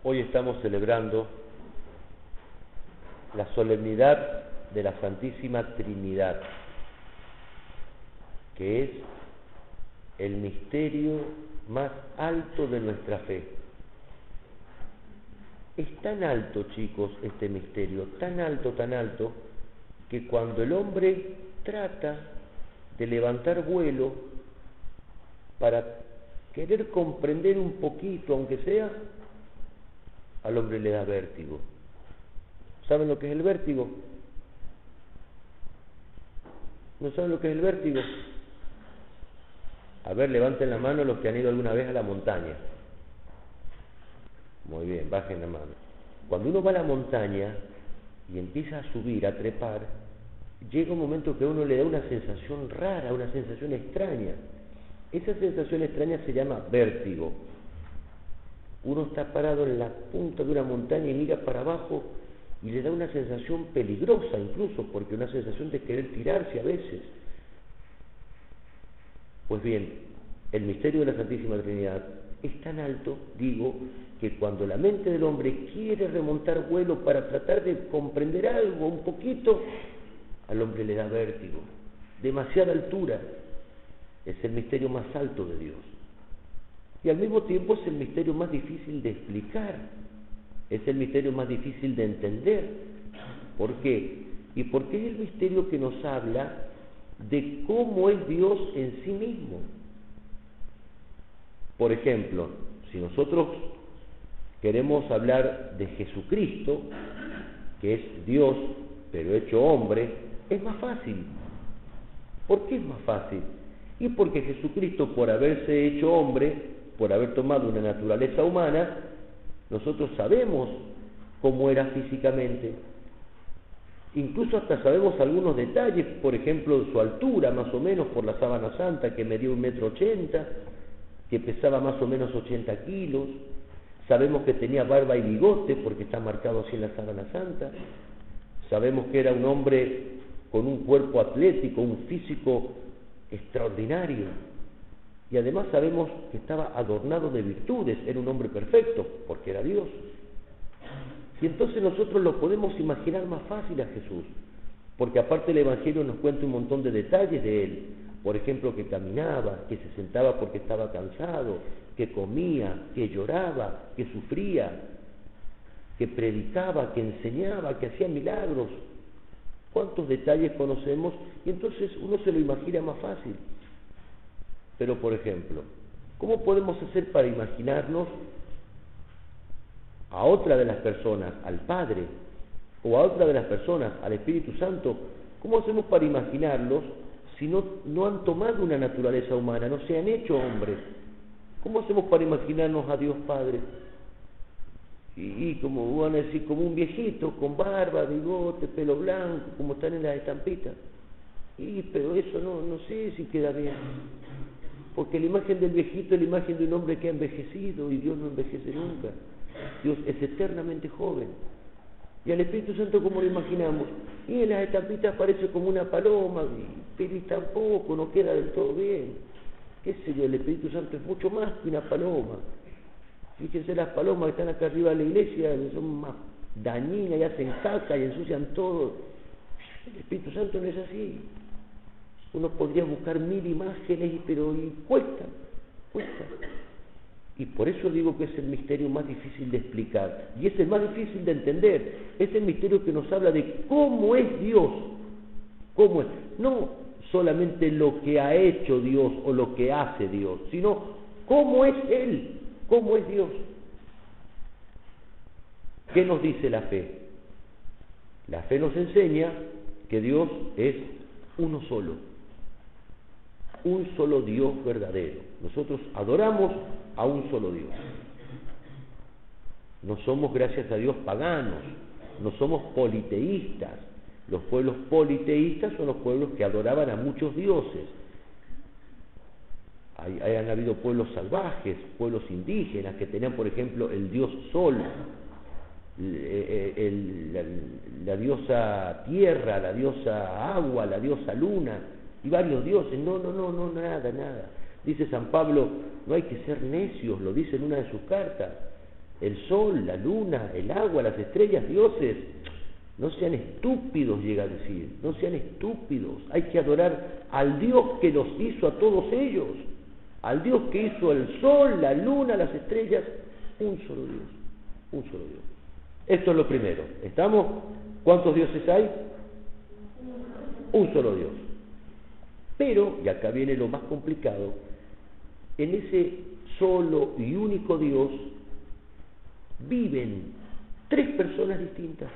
Hoy estamos celebrando la solemnidad de la Santísima Trinidad, que es el misterio más alto de nuestra fe. Es tan alto, chicos, este misterio, tan alto, que cuando el hombre trata de levantar vuelo para querer comprender un poquito, aunque sea, al hombre le da vértigo. ¿Saben lo que es el vértigo? ¿No saben lo que es el vértigo? A ver, levanten la mano los que han ido alguna vez a la montaña. Muy bien, bajen la mano. Cuando uno va a la montaña y empieza a subir, a trepar, llega un momento que a uno le da una sensación rara, una sensación extraña. Esa sensación extraña se llama vértigo. Uno está parado en la punta de una montaña y mira para abajo y le da una sensación peligrosa incluso, porque una sensación de querer tirarse a veces. Pues bien, el misterio de la Santísima Trinidad es tan alto, digo, que cuando la mente del hombre quiere remontar vuelo para tratar de comprender algo, un poquito, al hombre le da vértigo, demasiada altura. Es el misterio más alto de Dios. Y al mismo tiempo es el misterio más difícil de explicar, es el misterio más difícil de entender. ¿Por qué? Y porque es el misterio que nos habla de cómo es Dios en sí mismo. Por ejemplo, si nosotros queremos hablar de Jesucristo, que es Dios, pero hecho hombre, es más fácil. ¿Por qué es más fácil? Y porque Jesucristo, por haberse hecho hombre, por haber tomado una naturaleza humana, nosotros sabemos cómo era físicamente. Incluso hasta sabemos algunos detalles, por ejemplo, su altura, más o menos, por la sábana santa, que medía 1,80 m, que pesaba más o menos 80 kilos. Sabemos que tenía barba y bigote, porque está marcado así en la sábana santa. Sabemos que era un hombre con un cuerpo atlético, un físico extraordinario. Y además sabemos que estaba adornado de virtudes, era un hombre perfecto, porque era Dios. Y entonces nosotros lo podemos imaginar más fácil a Jesús, porque aparte el Evangelio nos cuenta un montón de detalles de él. Por ejemplo, que caminaba, que se sentaba porque estaba cansado, que comía, que lloraba, que sufría, que predicaba, que enseñaba, que hacía milagros. ¿Cuántos detalles conocemos? Y entonces uno se lo imagina más fácil. Pero, por ejemplo, ¿cómo podemos hacer para imaginarnos a otra de las personas, al Padre, o a otra de las personas, al Espíritu Santo? ¿Cómo hacemos para imaginarlos si no han tomado una naturaleza humana, no se han hecho hombres? ¿Cómo hacemos para imaginarnos a Dios Padre? Y como van a decir, como un viejito, con barba, bigote, pelo blanco, como están en las estampitas. Pero eso no sé si queda bien. Porque la imagen del viejito es la imagen de un hombre que ha envejecido, y Dios no envejece nunca. Dios es eternamente joven. Y al Espíritu Santo, ¿cómo lo imaginamos? Y en las estampitas parece como una paloma, pero tampoco no queda del todo bien. ¿Qué sé yo? El Espíritu Santo es mucho más que una paloma. Fíjense, las palomas que están acá arriba de la iglesia son más dañinas y hacen caca y ensucian todo. El Espíritu Santo no es así. Uno podría buscar 1000 imágenes, pero cuesta. Y por eso digo que es el misterio más difícil de explicar. Y es el más difícil de entender. Es el misterio que nos habla de cómo es Dios. Cómo es. No solamente lo que ha hecho Dios o lo que hace Dios, sino cómo es Él, cómo es Dios. ¿Qué nos dice la fe? La fe nos enseña que Dios es uno solo. Un solo Dios verdadero. Nosotros adoramos a un solo Dios. No somos, gracias a Dios, paganos, no somos politeístas. Los pueblos politeístas son los pueblos que adoraban a muchos dioses. Han habido pueblos salvajes, pueblos indígenas que tenían, por ejemplo, el dios Sol, la diosa Tierra, la diosa Agua, la diosa Luna, y varios dioses. No, nada. Dice San Pablo, no hay que ser necios, lo dice en una de sus cartas. El sol, la luna, el agua, las estrellas, dioses. No sean estúpidos, llega a decir, no sean estúpidos. Hay que adorar al Dios que los hizo a todos ellos, al Dios que hizo el sol, la luna, las estrellas. Un solo Dios, un solo Dios. Esto es lo primero. ¿Estamos? ¿Cuántos dioses hay? Un solo Dios. Pero, y acá viene lo más complicado, en ese solo y único Dios viven tres personas distintas.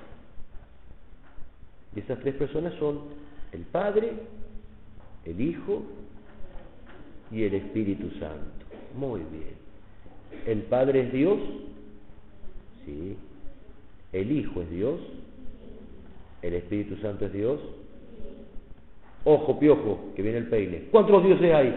Y esas tres personas son el Padre, el Hijo y el Espíritu Santo. Muy bien. ¿El Padre es Dios? Sí. ¿El Hijo es Dios? ¿El Espíritu Santo es Dios? Ojo, piojo, que viene el peine. ¿Cuántos dioses hay?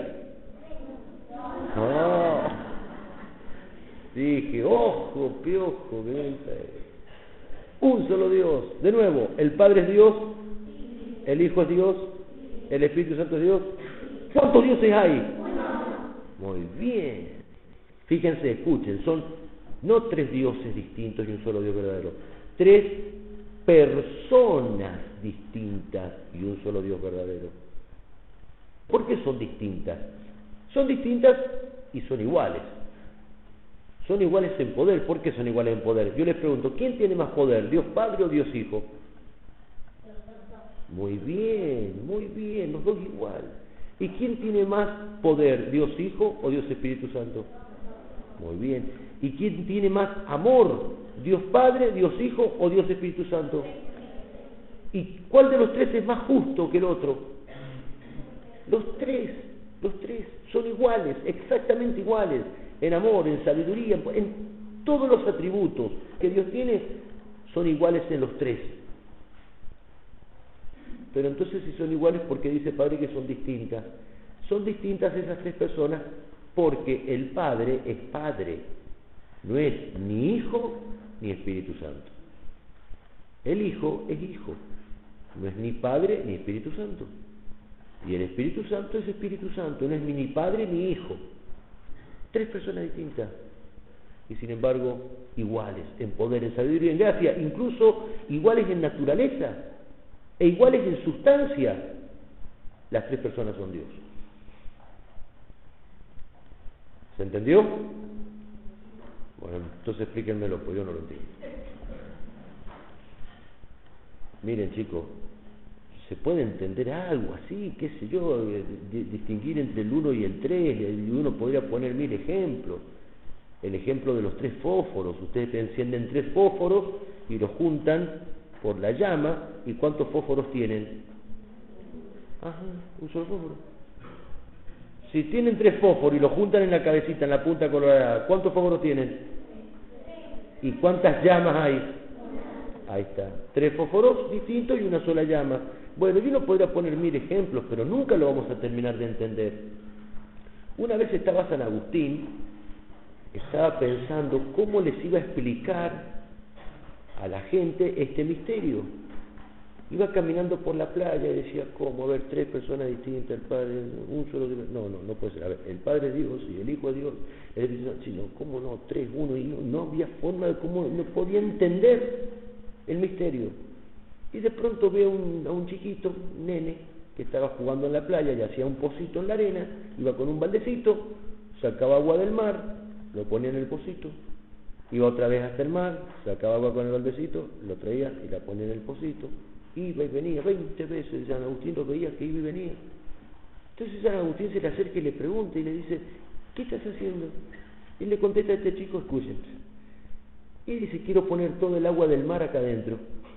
No. Dije, ojo, piojo, que viene el peine. Un solo Dios. De nuevo, el Padre es Dios, el Hijo es Dios, el Espíritu Santo es Dios. ¿Cuántos dioses hay? Muy bien. Fíjense, escuchen, son no tres dioses distintos y un solo Dios verdadero. Tres personas distintas y un solo Dios verdadero. ¿Por qué son distintas? Son distintas y son iguales. Son iguales en poder. ¿Por qué son iguales en poder? Yo les pregunto, ¿quién tiene más poder? ¿Dios Padre o Dios Hijo? Muy bien, los dos igual. ¿Y quién tiene más poder? ¿Dios Hijo o Dios Espíritu Santo? Muy bien. ¿Y quién tiene más amor? ¿Dios Padre, Dios Hijo o Dios Espíritu Santo? ¿Y cuál de los tres es más justo que el otro? Los tres son iguales, exactamente iguales, en amor, en sabiduría, en todos los atributos que Dios tiene, son iguales en los tres. Pero entonces, si son iguales, ¿por qué dice el Padre que son distintas? Son distintas esas tres personas porque el Padre es Padre, no es ni Hijo ni Espíritu Santo. El Hijo es Hijo, no es ni Padre ni Espíritu Santo. Y el Espíritu Santo es Espíritu Santo, no es ni Padre ni Hijo. Tres personas distintas y sin embargo iguales en poder, en sabiduría, en gracia, incluso iguales en naturaleza e iguales en sustancia. Las tres personas son Dios. ¿Se entendió? Bueno, entonces explíquenmelo, pues yo no lo entiendo. Miren, chicos, se puede entender algo así, qué sé yo, distinguir entre el 1 y el 3, y uno podría poner 1000 ejemplos. El ejemplo de los 3 fósforos, ustedes encienden 3 fósforos y los juntan por la llama, ¿y cuántos fósforos tienen? Ajá, un solo fósforo. Si tienen 3 fósforos y los juntan en la cabecita, en la punta colorada, ¿cuántos fósforos tienen? ¿Y cuántas llamas hay? Ahí está, 3 fósforos distintos y una sola llama. Bueno, yo no podría poner 1000 ejemplos, pero nunca lo vamos a terminar de entender. Una vez estaba San Agustín, estaba pensando cómo les iba a explicar a la gente este misterio. Iba caminando por la playa y decía, ¿cómo? A ver, 3 personas distintas, el Padre, un solo Dios. No puede ser. A ver, el Padre es Dios y el Hijo es Dios. El Espíritu Santo, sí, no, ¿cómo no? 3, 1, y no había forma de cómo, no podía entender el misterio. Y de pronto veo a un chiquito, un nene, que estaba jugando en la playa y hacía un pocito en la arena, iba con un baldecito, sacaba agua del mar, lo ponía en el pocito, iba otra vez hasta el mar, sacaba agua con el baldecito, lo traía y la ponía en el pocito, iba y venía 20 veces. San Agustín lo veía que iba y venía. Entonces San Agustín se le acerca y le pregunta y le dice, ¿qué estás haciendo? Y le contesta a este chico, escuchen, y dice, quiero poner todo el agua del mar acá adentro.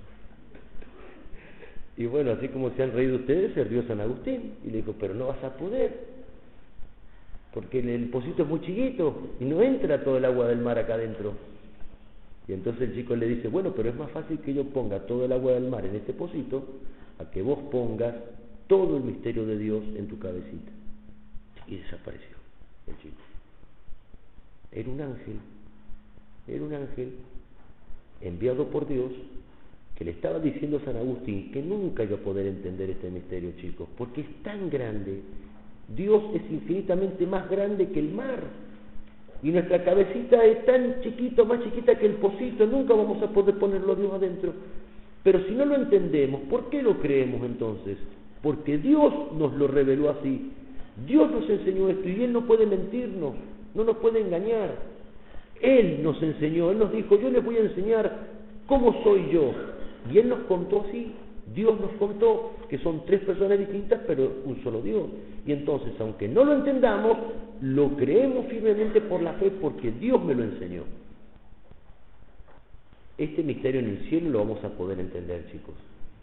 Y bueno, así como se han reído ustedes, se rió San Agustín y le dijo, pero no vas a poder, porque el pocito es muy chiquito y no entra todo el agua del mar acá adentro. Y entonces el chico le dice, bueno, pero es más fácil que yo ponga todo el agua del mar en este pocito a que vos pongas todo el misterio de Dios en tu cabecita. Y desapareció el chico. Era un ángel enviado por Dios, que le estaba diciendo a San Agustín que nunca iba a poder entender este misterio, chicos, porque es tan grande. Dios es infinitamente más grande que el mar. Y nuestra cabecita es tan chiquita, más chiquita que el pocito, nunca vamos a poder ponerlo a Dios adentro. Pero si no lo entendemos, ¿por qué lo creemos entonces? Porque Dios nos lo reveló así. Dios nos enseñó esto y Él no puede mentirnos, no nos puede engañar. Él nos enseñó, Él nos dijo, yo les voy a enseñar cómo soy yo. Y Él nos contó así. Dios nos contó que son tres personas distintas, pero un solo Dios. Y entonces, aunque no lo entendamos, lo creemos firmemente por la fe, porque Dios me lo enseñó. Este misterio en el cielo lo vamos a poder entender, chicos.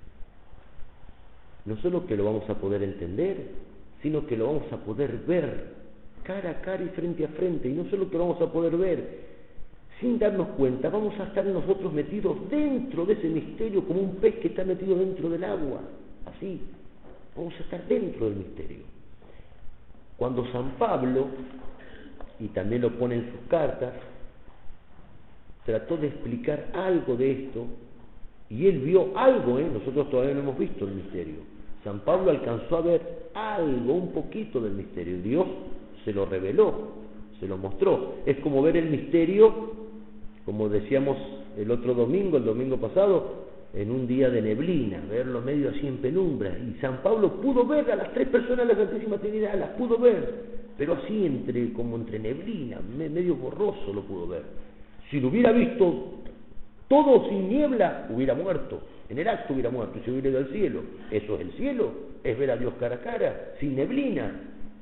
No solo que lo vamos a poder entender, sino que lo vamos a poder ver cara a cara y frente a frente. Y no solo que lo vamos a poder ver, sin darnos cuenta, vamos a estar nosotros metidos dentro de ese misterio, como un pez que está metido dentro del agua. Así, vamos a estar dentro del misterio. Cuando San Pablo, y también lo pone en sus cartas, trató de explicar algo de esto, y él vio algo, nosotros todavía no hemos visto el misterio. San Pablo alcanzó a ver algo, un poquito del misterio. Dios se lo reveló, se lo mostró. Es como ver el misterio, como decíamos el otro domingo, el domingo pasado, en un día de neblina, verlo medio así en penumbra. Y San Pablo pudo ver a las tres personas de la Santísima Trinidad, las pudo ver, pero así como entre neblina, medio borroso lo pudo ver. Si lo hubiera visto todo sin niebla, hubiera muerto. En el acto hubiera muerto y se hubiera ido al cielo. Eso es el cielo, es ver a Dios cara a cara, sin neblina.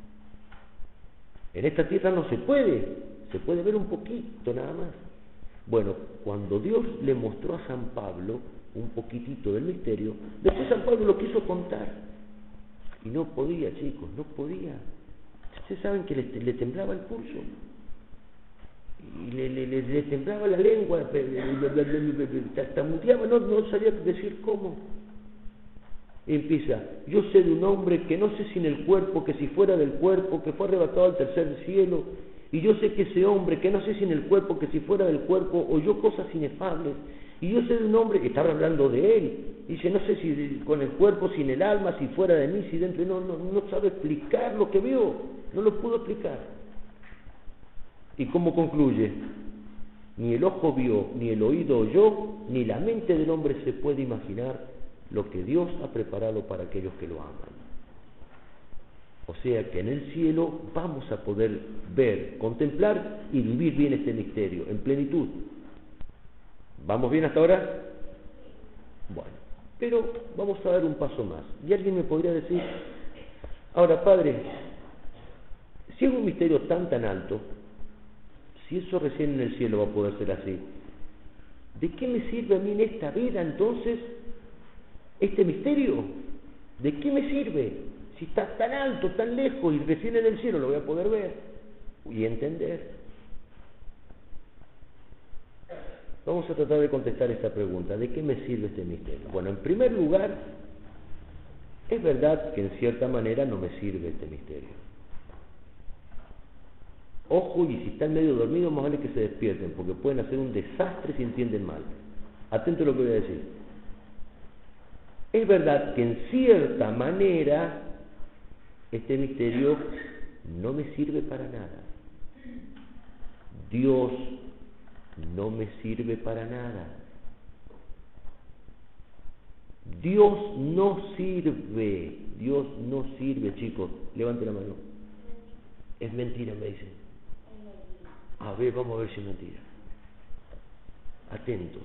En esta tierra no se puede ver un poquito nada más. Bueno, cuando Dios le mostró a San Pablo un poquitito del misterio, después San Pablo lo quiso contar. Y no podía, chicos, no podía. Ustedes saben que le temblaba el pulso. Y le temblaba la lengua, tartamudeaba, no sabía decir cómo. Y empieza, yo sé de un hombre que no sé si en el cuerpo, que si fuera del cuerpo, que fue arrebatado al tercer cielo, y yo sé que ese hombre, que no sé si en el cuerpo, que si fuera del cuerpo, oyó cosas inefables, y yo sé de un hombre que estaba hablando de él, y dice, no sé si con el cuerpo, si en el alma, si fuera de mí, si dentro, no sabe explicar lo que vio, no lo pudo explicar. ¿Y cómo concluye? Ni el ojo vio, ni el oído oyó, ni la mente del hombre se puede imaginar lo que Dios ha preparado para aquellos que lo aman. O sea que en el cielo vamos a poder ver, contemplar y vivir bien este misterio, en plenitud. ¿Vamos bien hasta ahora? Bueno, pero vamos a dar un paso más. Y alguien me podría decir, ahora Padre, si es un misterio tan alto, si eso recién en el cielo va a poder ser así, ¿de qué me sirve a mí en esta vida entonces este misterio? ¿De qué me sirve? Si está tan alto, tan lejos y recién en el cielo lo voy a poder ver y entender. Vamos a tratar de contestar esta pregunta. ¿De qué me sirve este misterio? Bueno, en primer lugar, es verdad que en cierta manera no me sirve este misterio. Ojo, y si están medio dormidos, más vale que se despierten, porque pueden hacer un desastre si entienden mal. Atento a lo que voy a decir. Es verdad que en cierta manera este misterio no me sirve para nada. Dios no me sirve para nada. Dios no sirve, chicos. Levanten la mano. Es mentira, me dicen. A ver, vamos a ver si es mentira. Atentos.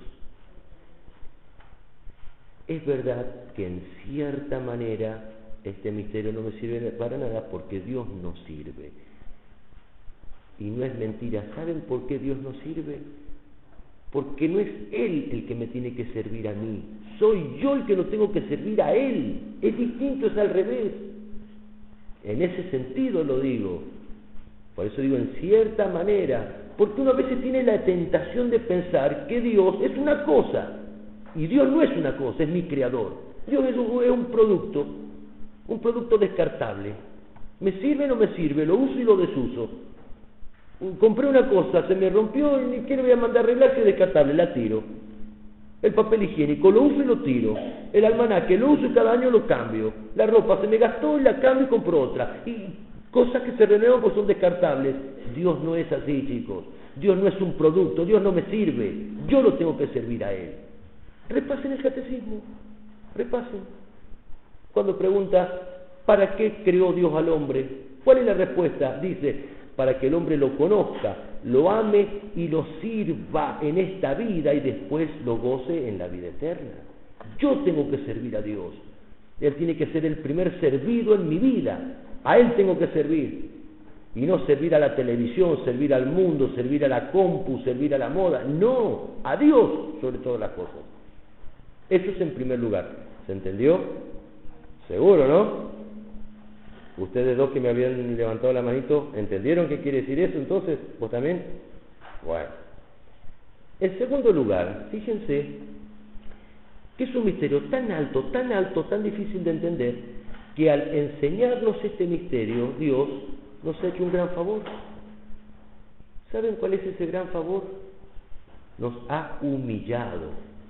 Es verdad que en cierta manera este misterio no me sirve para nada porque Dios no sirve. Y no es mentira. ¿Saben por qué Dios no sirve? Porque no es Él el que me tiene que servir a mí. Soy yo el que lo tengo que servir a Él. Es distinto, es al revés. En ese sentido lo digo. Por eso digo en cierta manera, porque uno a veces tiene la tentación de pensar que Dios es una cosa, y Dios no es una cosa, es mi creador. Dios es un producto descartable. ¿Me sirve o no me sirve? Lo uso y lo desuso. Compré una cosa, se me rompió y ni quiero voy a mandar a arreglar, que es descartable, la tiro. El papel higiénico, lo uso y lo tiro. El almanaque, lo uso y cada año lo cambio. La ropa se me gastó y la cambio y compro otra. Y cosas que se renuevan pues son descartables. Dios no es así, chicos. Dios no es un producto, Dios no me sirve, yo lo tengo que servir a Él. Repasen el catecismo, repasen. Cuando pregunta, ¿para qué creó Dios al hombre? ¿Cuál es la respuesta? Dice, para que el hombre lo conozca, lo ame y lo sirva en esta vida y después lo goce en la vida eterna. Yo tengo que servir a Dios. Él tiene que ser el primer servido en mi vida. A Él tengo que servir. Y no servir a la televisión, servir al mundo, servir a la compu, servir a la moda. No, a Dios sobre todas las cosas. Eso es en primer lugar. ¿Se entendió? Seguro, ¿no? Ustedes dos que me habían levantado la manito, ¿entendieron qué quiere decir eso entonces? ¿Vos también? Bueno. En segundo lugar, fíjense que es un misterio tan alto, tan difícil de entender, que al enseñarnos este misterio, Dios nos ha hecho un gran favor. ¿Saben cuál es ese gran favor? Nos ha humillado,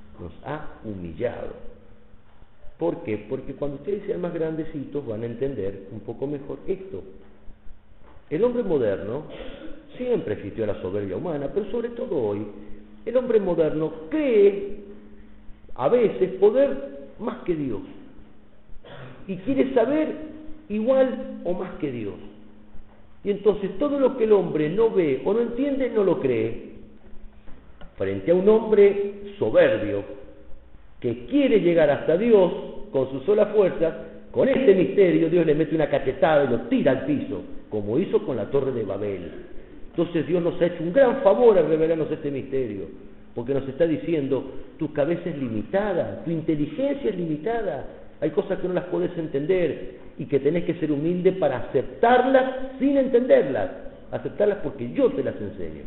¿Por qué? Porque cuando ustedes sean más grandecitos van a entender un poco mejor esto. El hombre moderno siempre existió la soberbia humana, pero sobre todo hoy, el hombre moderno cree a veces poder más que Dios y quiere saber igual o más que Dios. Y entonces todo lo que el hombre no ve o no entiende, no lo cree. Frente a un hombre soberbio que quiere llegar hasta Dios con su sola fuerza, con este misterio Dios le mete una cachetada y lo tira al piso, como hizo con la Torre de Babel. Entonces Dios nos ha hecho un gran favor al revelarnos este misterio, porque nos está diciendo, tu cabeza es limitada, tu inteligencia es limitada, hay cosas que no las podés entender y que tenés que ser humilde para aceptarlas sin entenderlas, aceptarlas porque yo te las enseño.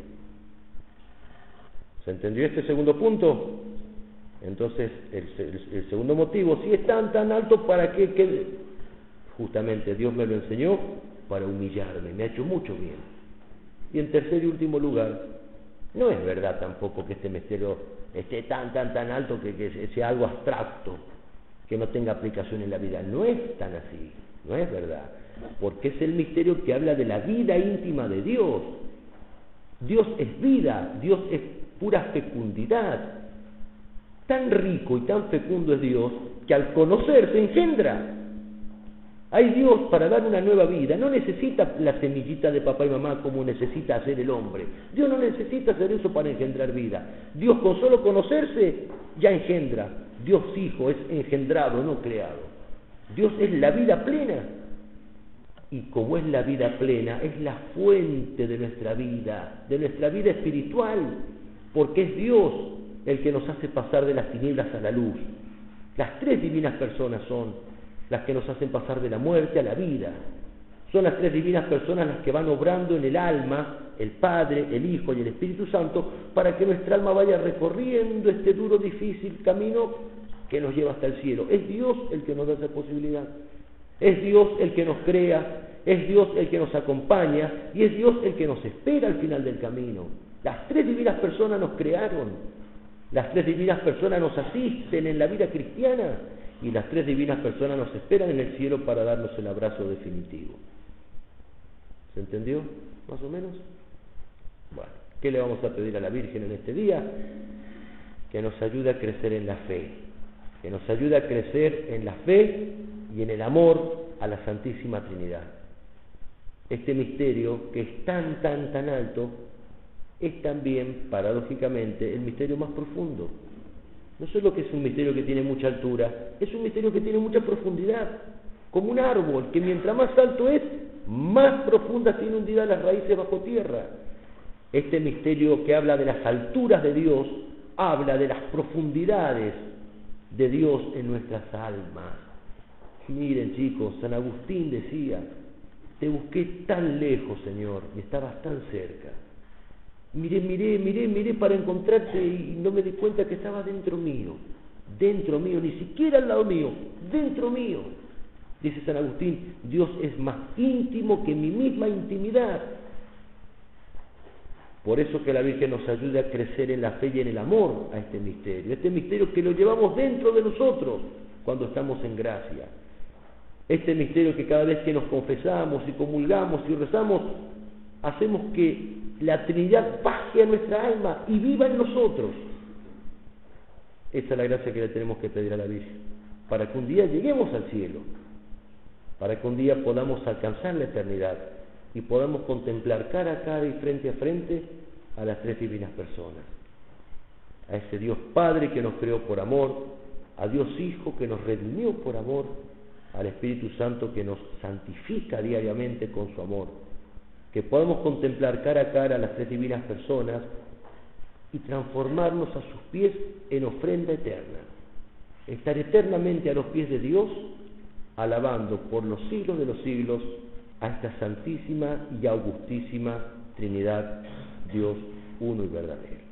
¿Se entendió este segundo punto? Entonces, el segundo motivo, si es tan alto, ¿para qué? Justamente Dios me lo enseñó para humillarme, me ha hecho mucho bien. Y en tercer y último lugar, no es verdad tampoco que este misterio esté tan alto que sea algo abstracto, que no tenga aplicación en la vida. No es tan así, no es verdad, porque es el misterio que habla de la vida íntima de Dios. Dios es vida, Dios es pura fecundidad. Tan rico y tan fecundo es Dios que al conocerse engendra. Hay Dios para dar una nueva vida, no necesita la semillita de papá y mamá como necesita hacer el hombre. Dios no necesita hacer eso para engendrar vida. Dios con solo conocerse ya engendra. Dios Hijo es engendrado, no creado. Dios es la vida plena. Y como es la vida plena, es la fuente de nuestra vida espiritual, porque es Dios el que nos hace pasar de las tinieblas a la luz. Las tres divinas personas son las que nos hacen pasar de la muerte a la vida. Son las tres divinas personas las que van obrando en el alma, el Padre, el Hijo y el Espíritu Santo, para que nuestra alma vaya recorriendo este duro, difícil camino que nos lleva hasta el cielo. Es Dios el que nos da esa posibilidad. Es Dios el que nos crea, es Dios el que nos acompaña y es Dios el que nos espera al final del camino. Las tres divinas personas nos crearon. Las tres divinas personas nos asisten en la vida cristiana y las tres divinas personas nos esperan en el cielo para darnos el abrazo definitivo. ¿Se entendió? ¿Más o menos? Bueno, ¿qué le vamos a pedir a la Virgen en este día? Que nos ayude a crecer en la fe, que nos ayude a crecer en la fe y en el amor a la Santísima Trinidad. Este misterio que es tan alto es también, paradójicamente, el misterio más profundo. No solo que es un misterio que tiene mucha altura, es un misterio que tiene mucha profundidad, como un árbol, que mientras más alto es, más profundas tiene hundidas las raíces bajo tierra. Este misterio que habla de las alturas de Dios, habla de las profundidades de Dios en nuestras almas. Miren, chicos, San Agustín decía, te busqué tan lejos, Señor, y estabas tan cerca. Miré para encontrarte y no me di cuenta que estaba dentro mío, ni siquiera al lado mío, dentro mío. Dice San Agustín, Dios es más íntimo que mi misma intimidad. Por eso que la Virgen nos ayude a crecer en la fe y en el amor a este misterio que lo llevamos dentro de nosotros cuando estamos en gracia. Este misterio que cada vez que nos confesamos y comulgamos y rezamos, hacemos que la Trinidad baje a nuestra alma y viva en nosotros. Esa es la gracia que le tenemos que pedir a la Virgen, para que un día lleguemos al cielo, para que un día podamos alcanzar la eternidad y podamos contemplar cara a cara y frente a frente a las tres divinas personas. A ese Dios Padre que nos creó por amor, a Dios Hijo que nos redimió por amor, al Espíritu Santo que nos santifica diariamente con su amor. Que podamos contemplar cara a cara a las tres divinas personas y transformarnos a sus pies en ofrenda eterna. Estar eternamente a los pies de Dios, alabando por los siglos de los siglos a esta santísima y augustísima Trinidad, Dios uno y verdadero.